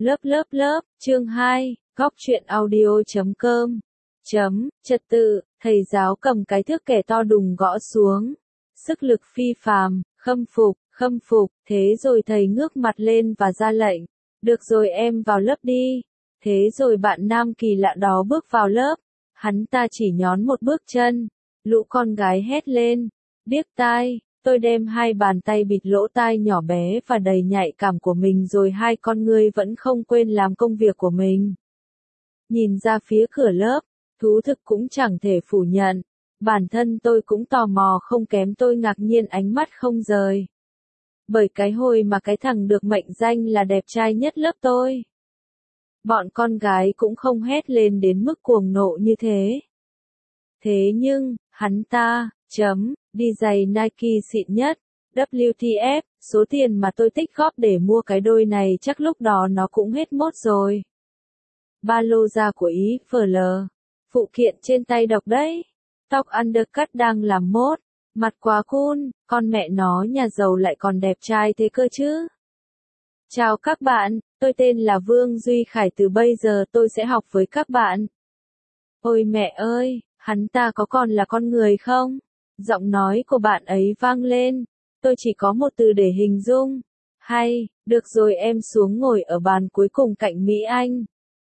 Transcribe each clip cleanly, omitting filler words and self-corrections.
Lớp, chương 2, góc truyện audio.com. Trật tự, thầy giáo cầm cái thước kẻ to đùng gõ xuống. Sức lực phi phàm, khâm phục, thế rồi thầy ngước mặt lên và ra lệnh. Được rồi em vào lớp đi. Thế rồi bạn nam kỳ lạ đó bước vào lớp. Hắn ta chỉ nhón một bước chân. Lũ con gái hét lên. Điếc tai. Tôi đem hai bàn tay bịt lỗ tai nhỏ bé và đầy nhạy cảm của mình rồi hai con ngươi vẫn không quên làm công việc của mình. Nhìn ra phía cửa lớp, thú thực cũng chẳng thể phủ nhận. Bản thân tôi cũng tò mò không kém, tôi ngạc nhiên ánh mắt không rời. Bởi cái hồi mà cái thằng được mệnh danh là đẹp trai nhất lớp tôi. Bọn con gái cũng không hét lên đến mức cuồng nộ như thế. Thế nhưng, hắn ta, đi giày Nike xịn nhất, WTF, số tiền mà tôi tích góp để mua cái đôi này chắc lúc đó nó cũng hết mốt rồi. Ba lô da của Ý, FL, phụ kiện trên tay độc đấy, tóc undercut đang làm mốt, mặt quá cool, con mẹ nó nhà giàu lại còn đẹp trai thế cơ chứ. Chào các bạn, tôi tên là Vương Duy Khải, từ bây giờ tôi sẽ học với các bạn. Ôi mẹ ơi, hắn ta có còn là con người không? Giọng nói của bạn ấy vang lên. Tôi chỉ có một từ để hình dung. Hay, được rồi, em xuống ngồi ở bàn cuối cùng cạnh Mỹ Anh.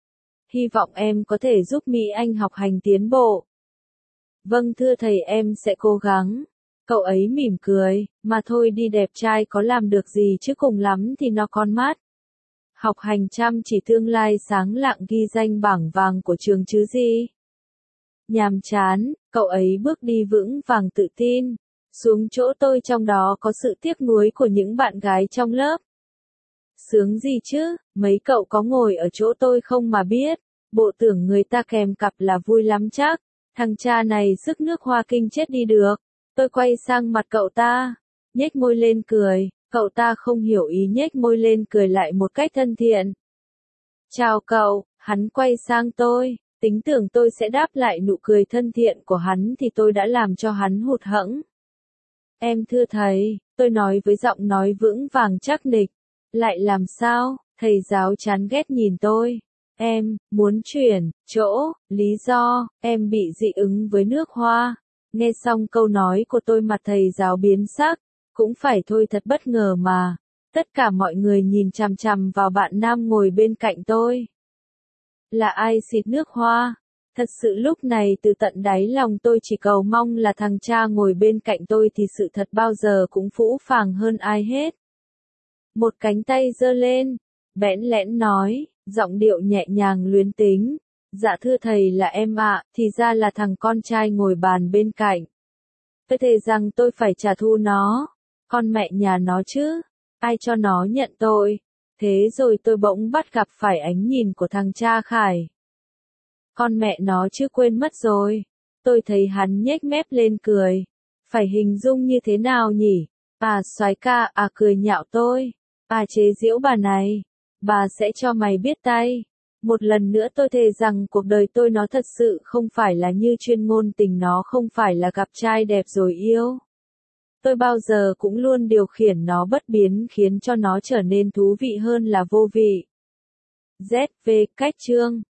Hy vọng em có thể giúp Mỹ Anh học hành tiến bộ. Vâng thưa thầy, em sẽ cố gắng. Cậu ấy mỉm cười, mà thôi đi, đẹp trai có làm được gì chứ, cùng lắm thì nó con mắt. Học hành chăm chỉ, tương lai sáng lạng, ghi danh bảng vàng của trường chứ gì. Nhàm chán, cậu ấy bước đi vững vàng tự tin, xuống chỗ tôi, trong đó có sự tiếc nuối của những bạn gái trong lớp. Sướng gì chứ, mấy cậu có ngồi ở chỗ tôi không mà biết, bộ tưởng người ta kèm cặp là vui lắm chắc, thằng cha này sức nước hoa kinh chết đi được. Tôi quay sang mặt cậu ta, nhếch môi lên cười, cậu ta không hiểu ý nhếch môi lên cười lại một cách thân thiện. Chào cậu, hắn quay sang tôi. Tính tưởng tôi sẽ đáp lại nụ cười thân thiện của hắn thì tôi đã làm cho hắn hụt hẫng. Em thưa thầy, tôi nói với giọng nói vững vàng chắc nịch. Lại làm sao? Thầy giáo chán ghét nhìn tôi. Em muốn chuyển chỗ, lý do em bị dị ứng với nước hoa. Nghe xong câu nói của tôi, mặt thầy giáo biến sắc. Cũng phải thôi, thật bất ngờ mà. Tất cả mọi người nhìn chằm chằm vào bạn nam ngồi bên cạnh tôi. Là ai xịt nước hoa? Thật sự lúc này từ tận đáy lòng tôi chỉ cầu mong là thằng cha ngồi bên cạnh tôi thì sự thật bao giờ cũng phũ phàng hơn ai hết. Một cánh tay giơ lên, bẽn lẽn nói, giọng điệu nhẹ nhàng luyến tính. Dạ thưa thầy, là em ạ, thì ra là thằng con trai ngồi bàn bên cạnh. Tôi thề rằng tôi phải trả thù nó. Con mẹ nhà nó chứ, ai cho nó nhận tội. Thế rồi tôi bỗng bắt gặp phải ánh nhìn của thằng cha Khải. Con mẹ nó chứ, quên mất rồi. Tôi thấy hắn nhếch mép lên cười. Phải hình dung như thế nào nhỉ? Soái ca, cười nhạo tôi. Chế giễu bà này. Bà sẽ cho mày biết tay. Một lần nữa tôi thề rằng cuộc đời tôi nó thật sự không phải là như chuyên ngôn tình, nó không phải là gặp trai đẹp rồi yêu. Tôi bao giờ cũng luôn điều khiển nó bất biến, khiến cho nó trở nên thú vị hơn là vô vị. ZV cách chương